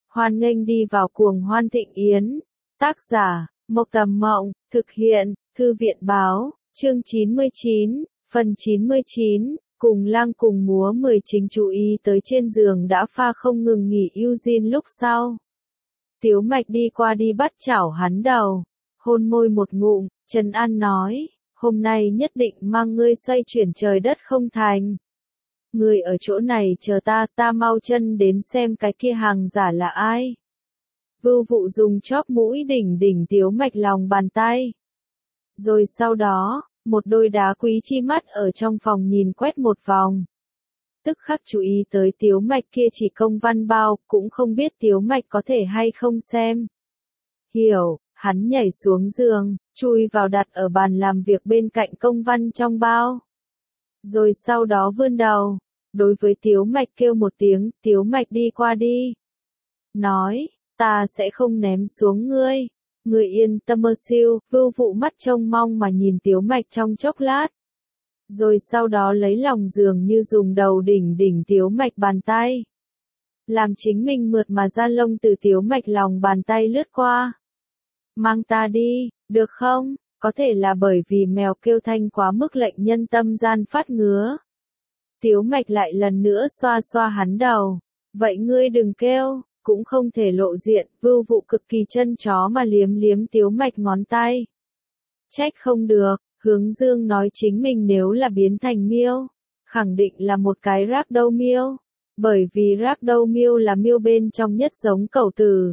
Hoan nghênh đi vào cuồng hoan thịnh yến. Tác giả, Mộc Tầm Mộng, thực hiện, Thư viện Báo, chương 99, phần 99, cùng lang cùng múa 10 chính chú ý tới trên giường đã pha không ngừng nghỉ Eugene lúc sau. Tiếu Mạch đi qua đi bắt chảo hắn đầu, hôn môi một ngụm, trấn an nói, hôm nay nhất định mang ngươi xoay chuyển trời đất không thành. Ngươi ở chỗ này chờ ta mau chân đến xem cái kia hàng giả là ai. Vưu Vụ dùng chóp mũi đỉnh Tiếu Mạch lòng bàn tay. Rồi sau đó, một đôi đá quý chi mắt ở trong phòng nhìn quét một vòng. Tức khắc chú ý tới Tiếu Mạch kia chỉ công văn bao, cũng không biết Tiếu Mạch có thể hay không xem. Hiểu, hắn nhảy xuống giường, chui vào đặt ở bàn làm việc bên cạnh công văn trong bao. Rồi sau đó vươn đầu, đối với Tiếu Mạch kêu một tiếng, Tiếu Mạch đi qua đi. Nói, ta sẽ không ném xuống ngươi. Ngươi yên tâm mơ siêu, Vưu Vụ mắt trông mong mà nhìn Tiếu Mạch trong chốc lát. Rồi sau đó lấy lòng giường như dùng đầu đỉnh Tiếu Mạch bàn tay. Làm chính mình mượt mà da lông từ Tiếu Mạch lòng bàn tay lướt qua. Mang ta đi, được không? Có thể là bởi vì mèo kêu thanh quá mức lệnh nhân tâm gian phát ngứa. Tiếu Mạch lại lần nữa xoa xoa hắn đầu. Vậy ngươi đừng kêu, cũng không thể lộ diện. Vưu Vụ cực kỳ chân chó mà liếm Tiếu Mạch ngón tay. Trách không được, Hướng Dương nói chính mình nếu là biến thành miêu, khẳng định là một cái ragdoll miêu. Bởi vì ragdoll miêu là miêu bên trong nhất giống cẩu tử.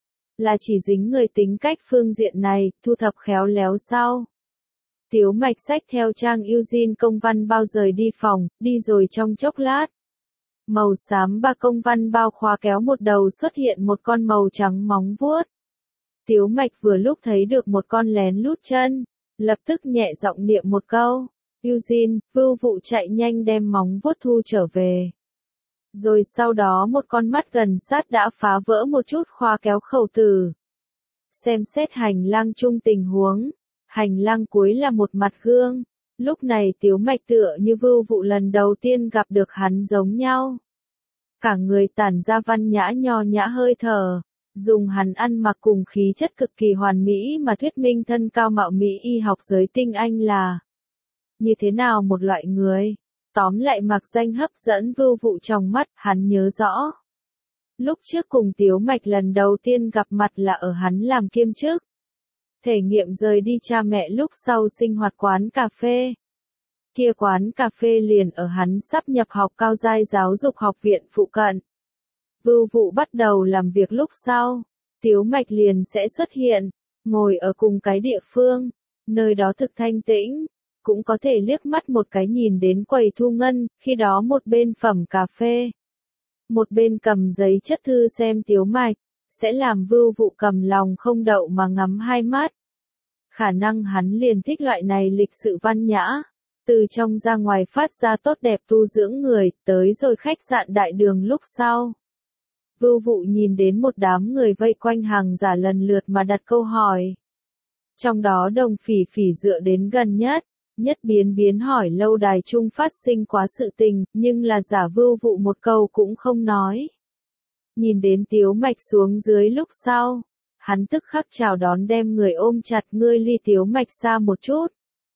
Là chỉ dính người tính cách phương diện này, thu thập khéo léo sau. Tiếu Mạch xách theo trang Eugene công văn bao rời đi phòng, đi rồi trong chốc lát. Màu xám ba công văn bao khóa kéo một đầu xuất hiện một con màu trắng móng vuốt. Tiếu Mạch vừa lúc thấy được một con lén lút chân, lập tức nhẹ giọng niệm một câu. Eugene, Vưu Vụ chạy nhanh đem móng vuốt thu trở về. Rồi sau đó một con mắt gần sát đã phá vỡ một chút khóa kéo khẩu tử. Xem xét hành lang chung tình huống. Hành lang cuối là một mặt gương. Lúc này Tiếu Mạch tựa như Vưu Vụ lần đầu tiên gặp được hắn giống nhau. Cả người tản ra văn nhã nho nhã hơi thở. Dùng hắn ăn mặc cùng khí chất cực kỳ hoàn mỹ mà thuyết minh thân cao mạo mỹ y học giới tinh anh là như thế nào một loại người. Tóm lại mặc danh hấp dẫn Vưu Vụ trong mắt, hắn nhớ rõ. Lúc trước cùng Tiếu Mạch lần đầu tiên gặp mặt là ở hắn làm kiêm chức. Thể nghiệm rời đi cha mẹ lúc sau sinh hoạt quán cà phê. Kia quán cà phê liền ở hắn sắp nhập học cao giai giáo dục học viện phụ cận. Vưu Vụ bắt đầu làm việc lúc sau, Tiếu Mạch liền sẽ xuất hiện, ngồi ở cùng cái địa phương, nơi đó thực thanh tĩnh, cũng có thể liếc mắt một cái nhìn đến quầy thu ngân, khi đó một bên phẩm cà phê, một bên cầm giấy chất thư xem Tiếu Mạch, sẽ làm Vưu Vụ cầm lòng không đậu mà ngắm hai mắt. Khả năng hắn liền thích loại này lịch sự văn nhã, từ trong ra ngoài phát ra tốt đẹp tu dưỡng người, tới rồi khách sạn đại đường lúc sau. Vưu Vụ nhìn đến một đám người vây quanh hàng giả lần lượt mà đặt câu hỏi. Trong đó Đồng Phỉ Phỉ dựa đến gần nhất biến hỏi lâu đài chung phát sinh quá sự tình, nhưng là giả Vưu Vụ một câu cũng không nói. Nhìn đến Tiếu Mạch xuống dưới lúc sau, hắn tức khắc chào đón đem người ôm chặt, ngươi ly Tiếu Mạch xa một chút.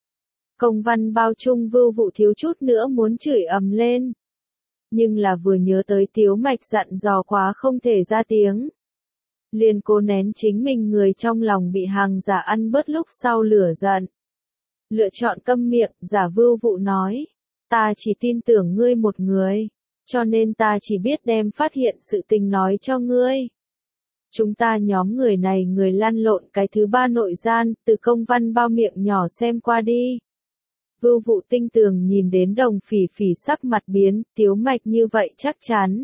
Công văn bao chung Vưu Vụ thiếu chút nữa muốn chửi ầm lên. Nhưng là vừa nhớ tới Tiếu Mạch dặn dò quá không thể ra tiếng. Liền cố nén chính mình người trong lòng bị hàng giả ăn bớt lúc sau lửa giận. Lựa chọn câm miệng, giả Vưu Vụ nói. Ta chỉ tin tưởng ngươi một người, cho nên ta chỉ biết đem phát hiện sự tình nói cho ngươi. Chúng ta nhóm người này người lăn lộn cái thứ ba nội gian, từ công văn bao miệng nhỏ xem qua đi. Vưu Vụ tinh tường nhìn đến Đồng Phỉ Phỉ sắc mặt biến, Tiếu Mạch như vậy chắc chắn.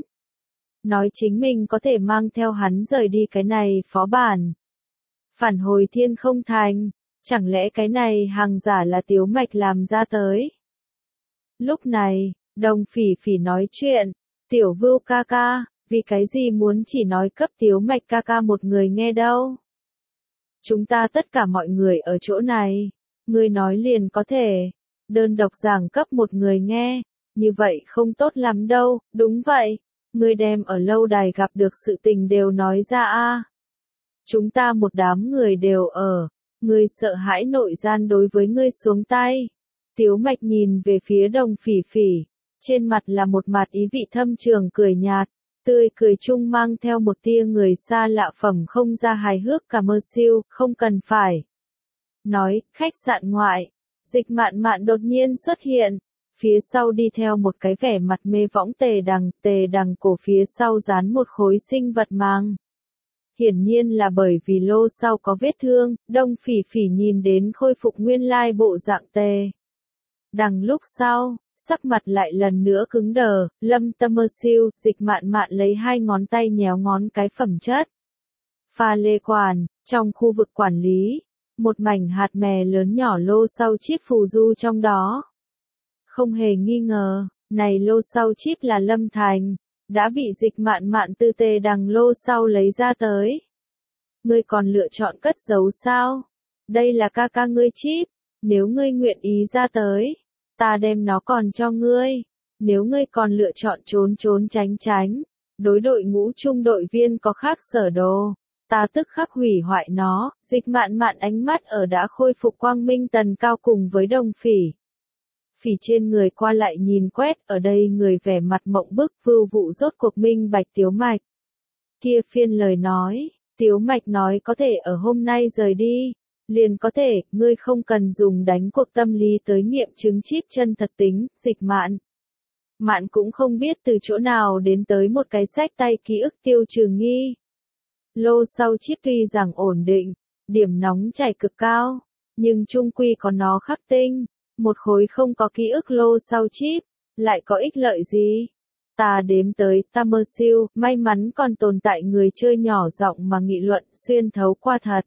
Nói chính mình có thể mang theo hắn rời đi cái này phó bản. Phản hồi thiên không thành, chẳng lẽ cái này hàng giả là Tiếu Mạch làm ra tới. Lúc này, Đồng Phỉ Phỉ nói chuyện, Tiểu Vưu ca ca, vì cái gì muốn chỉ nói cấp Tiếu Mạch ca ca một người nghe đâu. Chúng ta tất cả mọi người ở chỗ này, ngươi nói liền có thể, đơn độc giảng cấp một người nghe, như vậy không tốt lắm đâu, đúng vậy, Ngươi đem ở lâu đài gặp được sự tình đều nói ra a. Chúng ta một đám người đều ở, ngươi sợ hãi nội gian đối với ngươi xuống tay. Tiếu Mạch nhìn về phía Đồng Phỉ Phỉ, trên mặt là một mặt ý vị thâm trường cười nhạt, tươi cười chung mang theo một tia người xa lạ phẩm không ra hài hước cả mơ siêu, không cần phải. Nói, khách sạn ngoại, Dịch Mạn Mạn đột nhiên xuất hiện, phía sau đi theo một cái vẻ mặt mê võng Tề Đằng cổ phía sau dán một khối sinh vật mang. Hiển nhiên là bởi vì lô sau có vết thương, Đông Phỉ Phỉ nhìn đến khôi phục nguyên lai bộ dạng Tề Đằng lúc sau, sắc mặt lại lần nữa cứng đờ, Lâm Tâm Mơ siêu, Dịch Mạn Mạn lấy hai ngón tay nhéo ngón cái phẩm chất. Pha lê quản, trong khu vực quản lý, một mảnh hạt mè lớn nhỏ lô sau chip phù du trong đó. Không hề nghi ngờ, này lô sau chip là Lâm Thành, đã bị Dịch Mạn Mạn từ Tề Đằng lô sau lấy ra tới. Ngươi còn lựa chọn cất giấu sao? Đây là ca ca ngươi chip, nếu ngươi nguyện ý ra tới, ta đem nó còn cho ngươi. Nếu ngươi còn lựa chọn trốn tránh, đối đội ngũ trung đội viên có khác sở đồ, ta tức khắc hủy hoại nó. Dịch Mạn Mạn ánh mắt ở đã khôi phục quang minh tần cao cùng với Đồng Phỉ Phỉ trên người qua lại nhìn quét, ở đây người vẻ mặt mộng bức. Vưu Vụ rốt cuộc minh bạch Tiếu Mạch kia phiên lời nói. Tiếu Mạch nói có thể ở hôm nay rời đi, liền có thể, ngươi không cần dùng đánh cuộc tâm lý tới nghiệm chứng chip chân thật tính. Dịch Mạn Mạn cũng không biết từ chỗ nào đến tới một cái sách tay ký ức tiêu trừ nghi. Lô sau chip tuy rằng ổn định, điểm nóng chảy cực cao, nhưng chung quy có nó khắc tinh. Một khối không có ký ức lô sau chip, lại có ích lợi gì? Ta đếm tới, ta mơ siêu, may mắn còn tồn tại người chơi nhỏ giọng mà nghị luận xuyên thấu qua thật.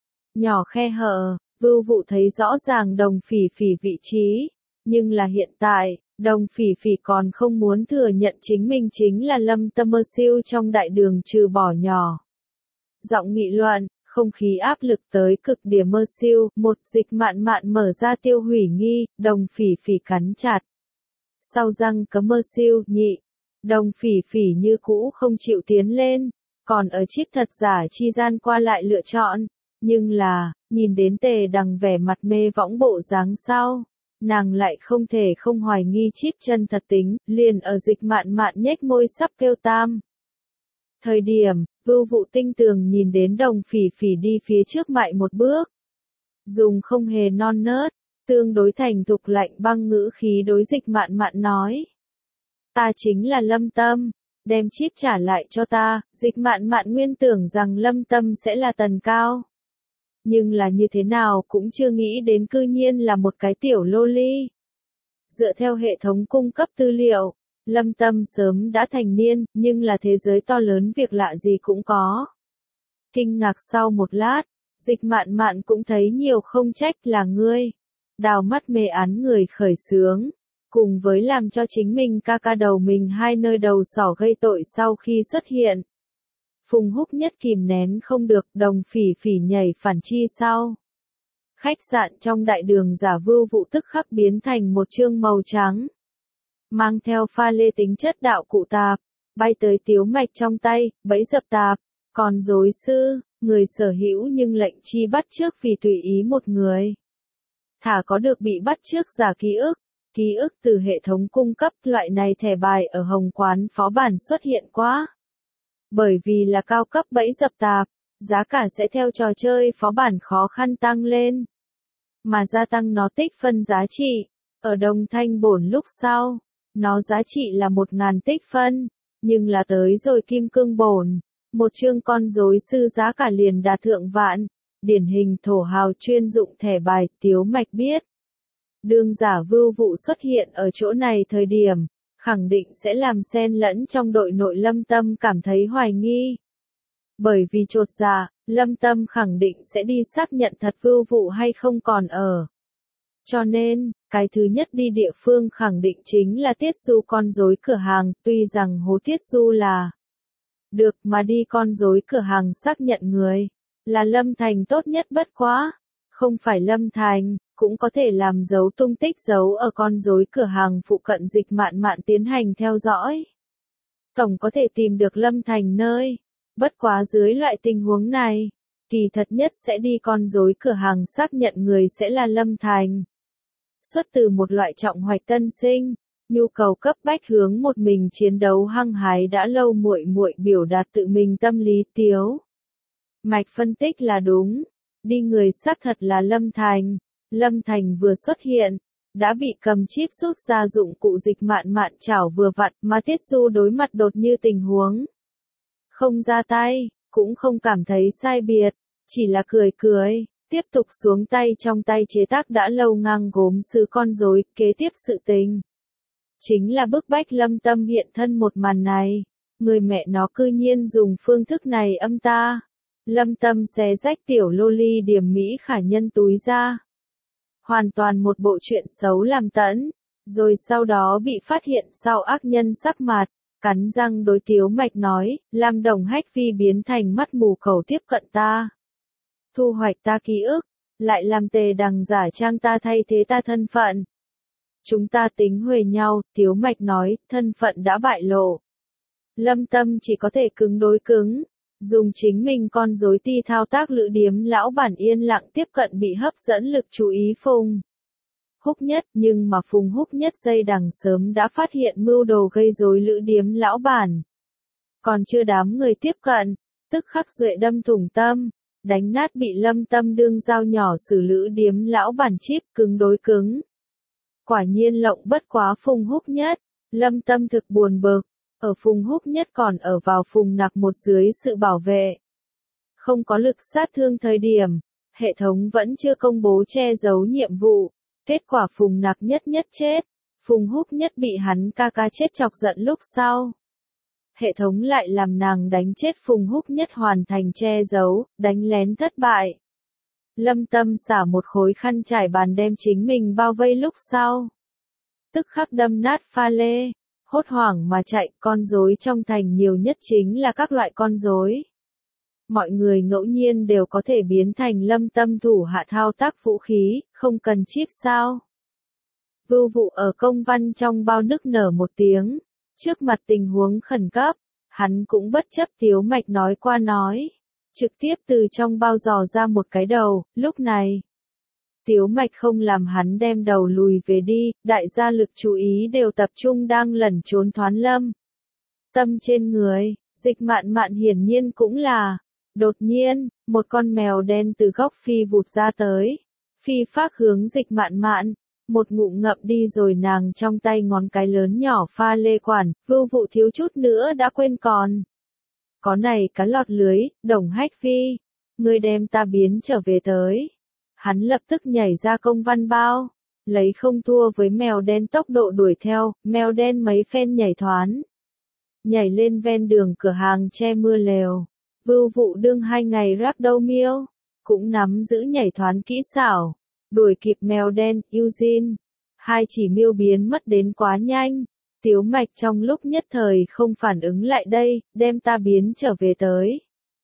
Nhỏ khe hở, Vưu Vụ thấy rõ ràng Đồng Phỉ Phỉ vị trí, nhưng là hiện tại, Đồng Phỉ Phỉ còn không muốn thừa nhận chính mình chính là Lâm Tâm Mơ siêu trong đại đường trừ bỏ nhỏ. Giọng nghị luận, không khí áp lực tới cực điểm mơ siêu, một Dịch Mạn Mạn mở ra tiêu hủy nghi, Đồng Phỉ Phỉ cắn chặt. Sau răng cấm mơ siêu, nhị. Đồng Phỉ Phỉ như cũ không chịu tiến lên, còn ở chip thật giả chi gian qua lại lựa chọn, nhưng là, nhìn đến Tề Đằng vẻ mặt mê võng bộ dáng sau, nàng lại không thể không hoài nghi chip chân thật tính, liền ở Dịch Mạn Mạn nhếch môi sắp kêu tam. Thời điểm, Vưu Vụ tinh tường nhìn đến Đồng Phỉ Phỉ đi phía trước mại một bước. Dùng không hề non nớt, tương đối thành thục lạnh băng ngữ khí đối Dịch Mạn Mạn nói. Ta chính là Lâm Tâm, đem chip trả lại cho ta. Dịch Mạn Mạn nguyên tưởng rằng Lâm Tâm sẽ là Tần Cao. Nhưng là như thế nào cũng chưa nghĩ đến cư nhiên là một cái tiểu lô ly. Dựa theo hệ thống cung cấp tư liệu, Lâm Tâm sớm đã thành niên, nhưng là thế giới to lớn việc lạ gì cũng có. Kinh ngạc sau một lát, Dịch Mạn Mạn cũng thấy nhiều không trách là ngươi. Đào mắt mê án người khởi xướng, cùng với làm cho chính mình ca ca đầu mình hai nơi đầu sỏ gây tội sau khi xuất hiện. Phùng Húc nhất kìm nén không được, Đồng Phỉ Phỉ nhảy phản chi sau. Khách sạn trong đại đường giả Vưu Vụ tức khắc biến thành một chương màu trắng. Mang theo pha lê tính chất đạo cụ tạp, bay tới Tiếu Mạch trong tay, bẫy dập tạp, còn dối sư, người sở hữu nhưng lệnh chi bắt trước vì tùy ý một người. Thả có được bị bắt trước giả ký ức từ hệ thống cung cấp, loại này thẻ bài ở Hồng Quán phó bản xuất hiện quá. Bởi vì là cao cấp bẫy dập tạp, giá cả sẽ theo trò chơi phó bản khó khăn tăng lên. Mà gia tăng nó tích phân giá trị, ở đồng thanh bổn lúc sau, nó giá trị là 1000 tích phân, nhưng là tới rồi kim cương bổn, một chương con rối sư giá cả liền đạt thượng vạn, điển hình thổ hào chuyên dụng thẻ bài. Tiếu Mạch biết. Đương giả Vưu Vụ xuất hiện ở chỗ này thời điểm, khẳng định sẽ làm xen lẫn trong đội nội Lâm Tâm cảm thấy hoài nghi. Bởi vì chột dạ, Lâm Tâm khẳng định sẽ đi xác nhận thật Vưu Vụ hay không còn ở. Cho nên, cái thứ nhất đi địa phương khẳng định chính là Tiết Du con rối cửa hàng, tuy rằng hố Tiết Du là được mà đi con rối cửa hàng xác nhận người, là Lâm Thành tốt nhất bất quá. Không phải Lâm Thành, cũng có thể làm dấu tung tích dấu ở con rối cửa hàng phụ cận. Dịch Mạn Mạn tiến hành theo dõi. tổng có thể tìm được Lâm Thành nơi. Bất quá dưới loại tình huống này, kỳ thật nhất sẽ đi con rối cửa hàng xác nhận người sẽ là Lâm Thành. Xuất từ một loại trọng hoạch tân sinh, nhu cầu cấp bách hướng một mình chiến đấu hăng hái đã lâu muội muội biểu đạt tự mình tâm lý Tiếu Mạch phân tích là đúng, đi người xác thật là Lâm Thành. Lâm Thành vừa xuất hiện, đã bị cầm chip rút ra dụng cụ dịch mạn mạn chảo vừa vặn, mà Tiết Du đối mặt đột như tình huống. Không ra tay, cũng không cảm thấy sai biệt, chỉ là cười cười, tiếp tục xuống tay trong tay chế tác đã lâu ngang gốm sứ con rối, kế tiếp sự tình. Chính là bức bách Lâm Tâm hiện thân một màn này, người mẹ nó cư nhiên dùng phương thức này âm ta. Lâm Tâm xé rách tiểu loli điểm mỹ khả nhân túi ra. Hoàn toàn một bộ chuyện xấu làm tẫn, rồi sau đó bị phát hiện sau ác nhân sắc mặt, cắn răng đối Tiếu Mạch nói, làm đồng hách vi biến thành mắt mù khẩu tiếp cận ta. Thu hoạch ta ký ức, lại làm tề đằng giả trang ta thay thế ta thân phận. Chúng ta tính huề nhau, Tiếu Mạch nói, thân phận đã bại lộ. Lâm Tâm chỉ có thể cứng đối cứng, dùng chính mình con rối ti thao tác lữ điếm lão bản yên lặng tiếp cận bị hấp dẫn lực chú ý Phùng Húc Nhất, nhưng mà Phùng Húc Nhất dây đằng sớm đã phát hiện mưu đồ gây rối lữ điếm lão bản. Còn chưa đám người tiếp cận, tức khắc duệ đâm thủng tâm, đánh nát bị Lâm Tâm đương dao nhỏ xử lữ điếm lão bản chip cứng đối cứng. Quả nhiên lộng bất quá Phùng Húc Nhất, Lâm Tâm thực buồn bực, ở Phùng Húc Nhất còn ở vào Phùng Nặc một dưới sự bảo vệ. Không có lực sát thương thời điểm, hệ thống vẫn chưa công bố che giấu nhiệm vụ, kết quả Phùng Nặc nhất chết, Phùng Húc Nhất bị hắn ca ca chết chọc giận lúc sau. Hệ thống lại làm nàng đánh chết Phùng Húc Nhất hoàn thành che giấu, đánh lén thất bại. Lâm Tâm xả một khối khăn trải bàn đem chính mình bao vây lúc sau. Tức khắc đâm nát pha lê, hốt hoảng mà chạy, con rối trong thành nhiều nhất chính là các loại con rối. Mọi người ngẫu nhiên đều có thể biến thành Lâm Tâm thủ hạ thao tác vũ khí, không cần chip sao. Vưu Vụ ở công văn trong bao nức nở một tiếng, trước mặt tình huống khẩn cấp, hắn cũng bất chấp Tiếu Mạch nói qua nói. Trực tiếp từ trong bao dò ra một cái đầu, lúc này. Tiếu Mạch không làm hắn đem đầu lùi về đi, đại gia lực chú ý đều tập trung đang lẩn trốn thoán Lâm Tâm trên người, dịch mạn mạn hiển nhiên cũng là. Đột nhiên, một con mèo đen từ góc phi vụt ra tới. Phi phác hướng dịch mạn mạn, một ngụm ngậm đi rồi nàng trong tay ngón cái lớn nhỏ pha lê quản, Vưu Vụ thiếu chút nữa đã quên còn. Có này cá lọt lưới, Đồng Hách Vi, ngươi đem ta biến trở về tới. Hắn lập tức nhảy ra công văn bao, lấy không thua với mèo đen tốc độ đuổi theo, mèo đen mấy phen nhảy thoán. Nhảy lên ven đường cửa hàng che mưa lều, Vưu Vụ đương 2 ngày rác đâu miêu, cũng nắm giữ nhảy thoán kỹ xảo, đuổi kịp mèo đen, Eugene. 2 chỉ miêu biến mất đến quá nhanh. Tiếu Mạch trong lúc nhất thời không phản ứng lại đây, đem ta biến trở về tới.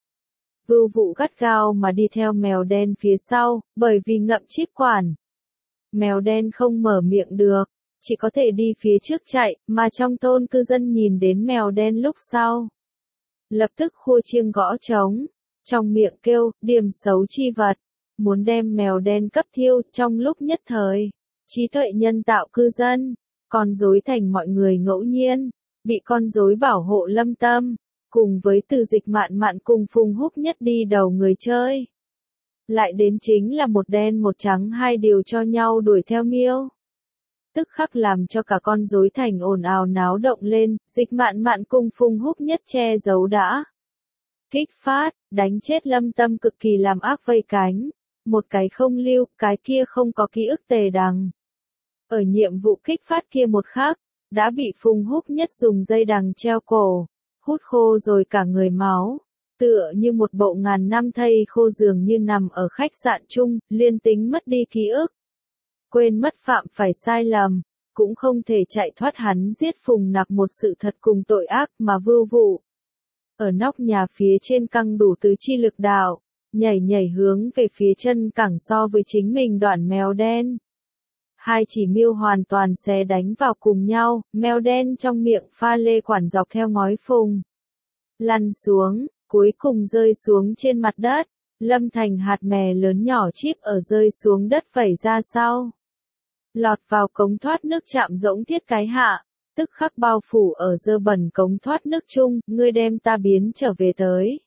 Vưu Vụ gắt gao mà đi theo mèo đen phía sau, bởi vì ngậm chip quản. Mèo đen không mở miệng được, chỉ có thể đi phía trước chạy, mà trong thôn cư dân nhìn đến mèo đen lúc sau. Lập tức khua chiêng gõ trống, trong miệng kêu, điểm xấu chi vật, muốn đem mèo đen cấp thiêu trong lúc nhất thời. Trí tuệ nhân tạo cư dân. Con rối thành mọi người ngẫu nhiên, bị con rối bảo hộ Lâm Tâm, cùng với từ dịch mạn mạn cùng Phùng Húc Nhất đi đầu người chơi. Lại đến chính là một đen một trắng 2 điều cho nhau đuổi theo miêu. Tức khắc làm cho cả con rối thành ồn ào náo động lên, dịch mạn mạn cùng Phùng Húc Nhất che giấu đã. Kích phát, đánh chết Lâm Tâm cực kỳ làm ác vây cánh, một cái không lưu, cái kia không có ký ức tề đằng. Ở nhiệm vụ kích phát kia một khắc, đã bị Phùng Húc Nhất dùng dây đằng treo cổ, hút khô rồi cả người máu, tựa như một bộ ngàn năm thây khô dường như nằm ở khách sạn chung, liên tính mất đi ký ức. Quên mất phạm phải sai lầm, cũng không thể chạy thoát hắn giết Phùng Nặc một sự thật cùng tội ác mà Vưu Vụ. Ở nóc nhà phía trên căng đủ tứ chi lực đạo, nhảy hướng về phía chân cẳng so với chính mình đoạn mèo đen. Hai chỉ miêu hoàn toàn xé đánh vào cùng nhau, mèo đen trong miệng pha lê quản dọc theo ngói phùng. Lăn xuống, cuối cùng rơi xuống trên mặt đất, lâm thành hạt mè lớn nhỏ chíp ở rơi xuống đất vẩy ra sau. Lọt vào cống thoát nước chạm rỗng thiết cái hạ, tức khắc bao phủ ở dơ bẩn cống thoát nước chung, ngươi đem ta biến trở về tới.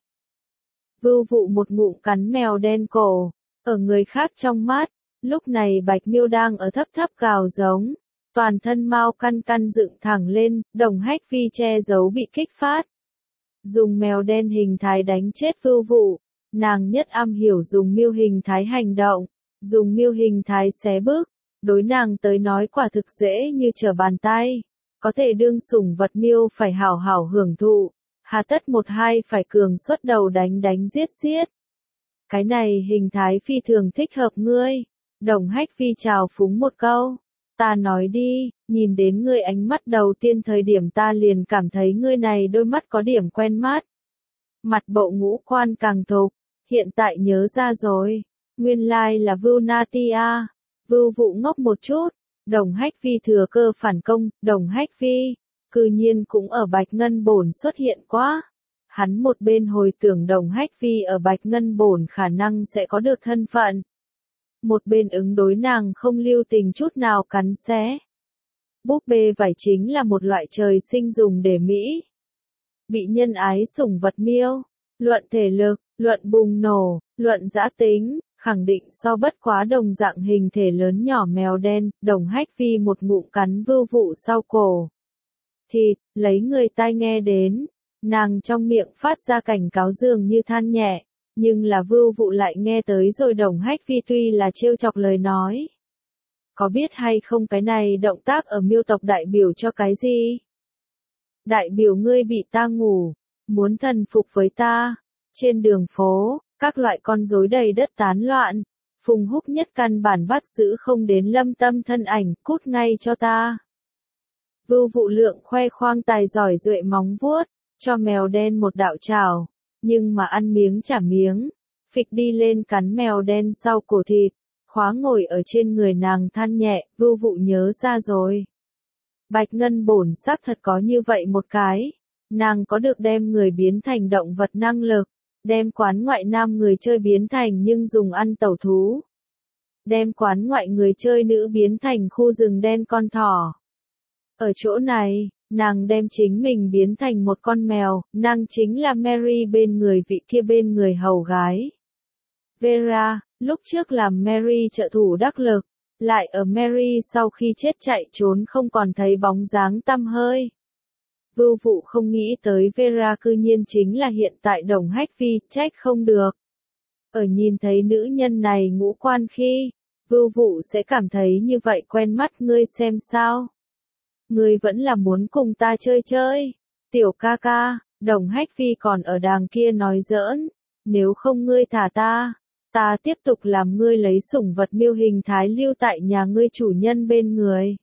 Vưu Vụ một ngụm cắn mèo đen cổ, ở người khác trong mắt, lúc này Bạch Miêu đang ở thấp thấp gào giống, toàn thân mau căn căn dựng thẳng lên, Đồng Hách Vi che giấu bị kích phát. Dùng mèo đen hình thái đánh chết Vưu Vụ, nàng nhất am hiểu dùng miêu hình thái hành động, dùng miêu hình thái xé bước, đối nàng tới nói quả thực dễ như trở bàn tay, có thể đương sủng vật miêu phải hảo hảo hưởng thụ, hà tất một hai phải cường xuất đầu đánh đánh giết giết. Cái này hình thái phi thường thích hợp ngươi. Đồng Hách Vi chào phúng một câu. Ta nói đi, nhìn đến ngươi ánh mắt đầu tiên thời điểm ta liền cảm thấy ngươi này đôi mắt có điểm quen mắt. Mặt bộ ngũ quan càng thục, hiện tại nhớ ra rồi. Nguyên lai là Vưu Natia. Vưu Vụ ngốc một chút. Đồng Hách Vi thừa cơ phản công, Đồng Hách Vi, cư nhiên cũng ở Bạch Ngân Bổn xuất hiện quá. Hắn một bên hồi tưởng Đồng Hách Vi ở Bạch Ngân Bổn khả năng sẽ có được thân phận. Một bên ứng đối nàng không lưu tình chút nào cắn xé. Búp bê vải chính là một loại trời sinh dùng để mỹ. Bị nhân ái sủng vật miêu, luận thể lực, luận bùng nổ, luận dã tính, khẳng định so bất quá đồng dạng hình thể lớn nhỏ mèo đen, Đồng Hách Vi một ngụm cắn Vưu Vụ sau cổ. Thịt, lấy người tai nghe đến, nàng trong miệng phát ra cảnh cáo dường như than nhẹ. Nhưng là Vưu Vụ lại nghe tới rồi Đồng Hách Vi tuy là trêu chọc lời nói. Có biết hay không cái này động tác ở miêu tộc đại biểu cho cái gì? Đại biểu ngươi bị ta ngủ, muốn thần phục với ta. Trên đường phố, các loại con rối đầy đất tán loạn. Phùng Húc nhất căn bản bắt giữ không đến Lâm Tâm thân ảnh, cút ngay cho ta. Vưu Vụ lượng khoe khoang tài giỏi duệ móng vuốt, cho mèo đen một đạo trảo. Nhưng mà ăn miếng trả miếng, phịch đi lên cắn mèo đen sau cổ thịt, khóa ngồi ở trên người nàng than nhẹ, Vưu Vụ nhớ ra rồi. Bạch Ngân Bổn xác thật có như vậy một cái, nàng có được đem người biến thành động vật năng lực, đem quán ngoại nam người chơi biến thành nhưng dùng ăn tẩu thú. Đem quán ngoại người chơi nữ biến thành khu rừng đen con thỏ. Ở chỗ này, nàng đem chính mình biến thành một con mèo, nàng chính là Mary bên người vị kia bên người hầu gái. Vera, lúc trước làm Mary trợ thủ đắc lực, lại ở Mary sau khi chết chạy trốn không còn thấy bóng dáng tăm hơi. Vưu Vụ không nghĩ tới Vera cư nhiên chính là hiện tại Đồng Hách Vi, trách không được. Ở nhìn thấy nữ nhân này ngũ quan khi, Vưu Vụ sẽ cảm thấy như vậy quen mắt, ngươi xem sao. Ngươi vẫn là muốn cùng ta chơi chơi. Tiểu ca ca, Đồng Hách Vi còn ở đàng kia nói giỡn. Nếu không ngươi thả ta, ta tiếp tục làm ngươi lấy sủng vật miêu hình thái lưu tại nhà ngươi chủ nhân bên người.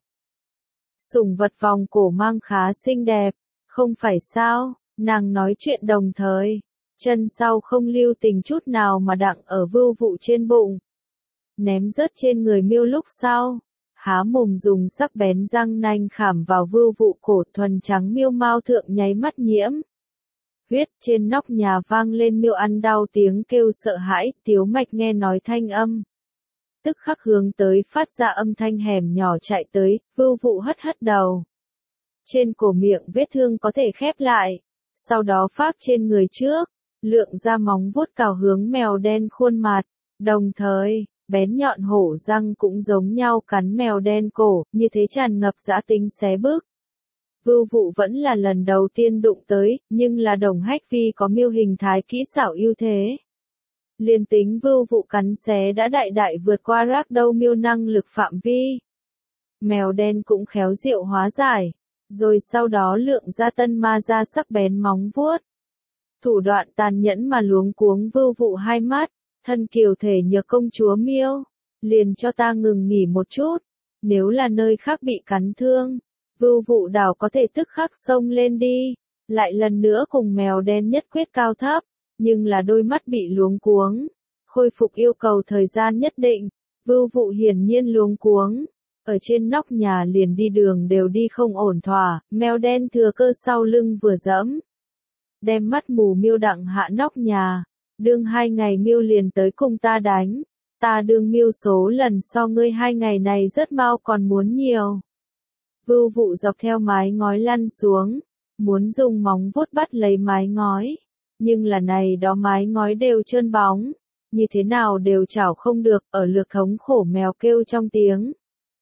Sủng vật vòng cổ mang khá xinh đẹp, không phải sao, nàng nói chuyện đồng thời. Chân sau không lưu tình chút nào mà đặng ở Vưu Vụ trên bụng. Ném rớt trên người miêu lúc sau. Há mồm dùng sắc bén răng nanh khảm vào Vưu Vụ cổ, thuần trắng miêu mao thượng nháy mắt nhiễm huyết. Trên nóc nhà vang lên miêu ăn đau tiếng kêu sợ hãi, Tiếu Mạch nghe nói thanh âm, tức khắc hướng tới phát ra âm thanh hẻm nhỏ chạy tới. Vưu Vụ hất hất đầu, trên cổ miệng vết thương có thể khép lại, sau đó phác trên người trước, lượng ra móng vuốt cào hướng mèo đen khuôn mặt, đồng thời bén nhọn hổ răng cũng giống nhau cắn mèo đen cổ, như thế tràn ngập dã tính xé bước. Vưu Vụ vẫn là lần đầu tiên đụng tới, nhưng là Đồng Hách Vi có miêu hình thái kỹ xảo ưu thế. Liên tính Vưu Vụ cắn xé đã đại đại vượt qua rác đâu miêu năng lực phạm vi. Mèo đen cũng khéo diệu hóa giải, rồi sau đó lượng ra tân ma ra sắc bén móng vuốt. Thủ đoạn tàn nhẫn mà luống cuống Vưu Vụ hai mắt. Thân kiều thể nhược công chúa miêu, liền cho ta ngừng nghỉ một chút, nếu là nơi khác bị cắn thương, Vưu Vụ đảo có thể tức khắc xông lên đi, lại lần nữa cùng mèo đen nhất quyết cao thấp, nhưng là đôi mắt bị luống cuống, khôi phục yêu cầu thời gian nhất định, Vưu Vụ hiển nhiên luống cuống, Ở trên nóc nhà liền đi đường đều đi không ổn thỏa, mèo đen thừa cơ sau lưng vừa dẫm. Đem mắt mù Miêu đặng hạ nóc nhà, đương 2 ngày Miêu liền tới cùng ta đánh. Ta đương Miêu số lần so ngươi 2 ngày này rất mau còn muốn nhiều. Vưu Vụ dọc theo mái ngói lăn xuống, muốn dùng móng vuốt bắt lấy mái ngói. Nhưng là này đó mái ngói đều trơn bóng, như thế nào đều chảo không được, ở lược thống khổ mèo kêu trong tiếng.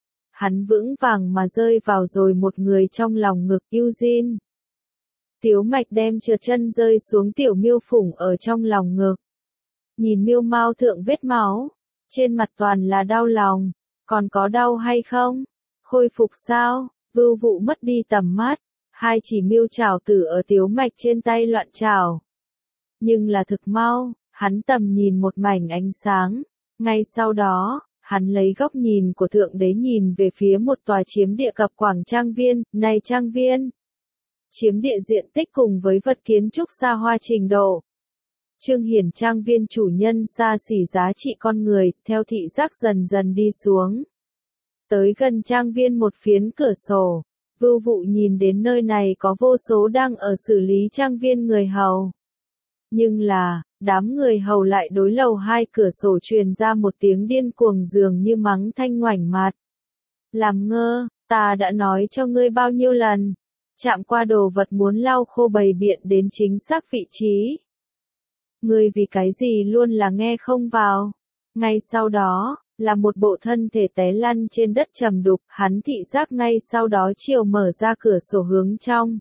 Hắn vững vàng mà rơi vào rồi một người trong lòng ngực Eugene. Tiếu Mạch đem trượt chân rơi xuống tiểu Miêu phủng ở trong lòng ngực. Nhìn Miêu mao thượng vết máu, trên mặt toàn là đau lòng, còn có đau hay không? Khôi phục sao? Vưu Vụ mất đi tầm mắt, hai chỉ Miêu chảo tử ở Tiếu Mạch trên tay loạn chảo. Nhưng là thực mau, hắn tầm nhìn một mảnh ánh sáng, ngay sau đó, hắn lấy góc nhìn của thượng đế nhìn về phía một tòa chiếm địa cập quảng trang viên, này trang viên. Chiếm địa diện tích cùng với vật kiến trúc xa hoa trình độ. Trương Hiển trang viên chủ nhân xa xỉ giá trị con người, theo thị giác dần dần đi xuống. Tới gần trang viên một phiến cửa sổ, Vưu Vụ nhìn đến nơi này có vô số đang ở xử lý trang viên người hầu. Nhưng là, đám người hầu lại đối lầu 2 cửa sổ truyền ra một tiếng điên cuồng dường như mắng thanh ngoảnh mặt. Làm ngơ, ta đã nói cho ngươi bao nhiêu lần. Chạm qua đồ vật muốn lau khô bày biện đến chính xác vị trí. Ngươi vì cái gì luôn là nghe không vào. Ngay sau đó, là một bộ thân thể té lăn trên đất trầm đục, hắn thị giác ngay sau đó chiều mở ra cửa sổ hướng trong.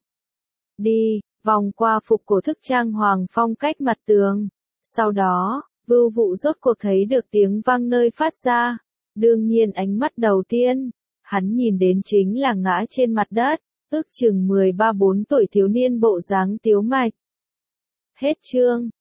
Đi, vòng qua phục cổ thức trang hoàng phong cách mặt tường. Sau đó, Vưu Vụ rốt cuộc thấy được tiếng vang nơi phát ra. Đương nhiên ánh mắt đầu tiên, hắn nhìn đến chính là ngã trên mặt đất, ước chừng 13-14 tuổi thiếu niên bộ dáng Tiếu Mạch. Hết chương.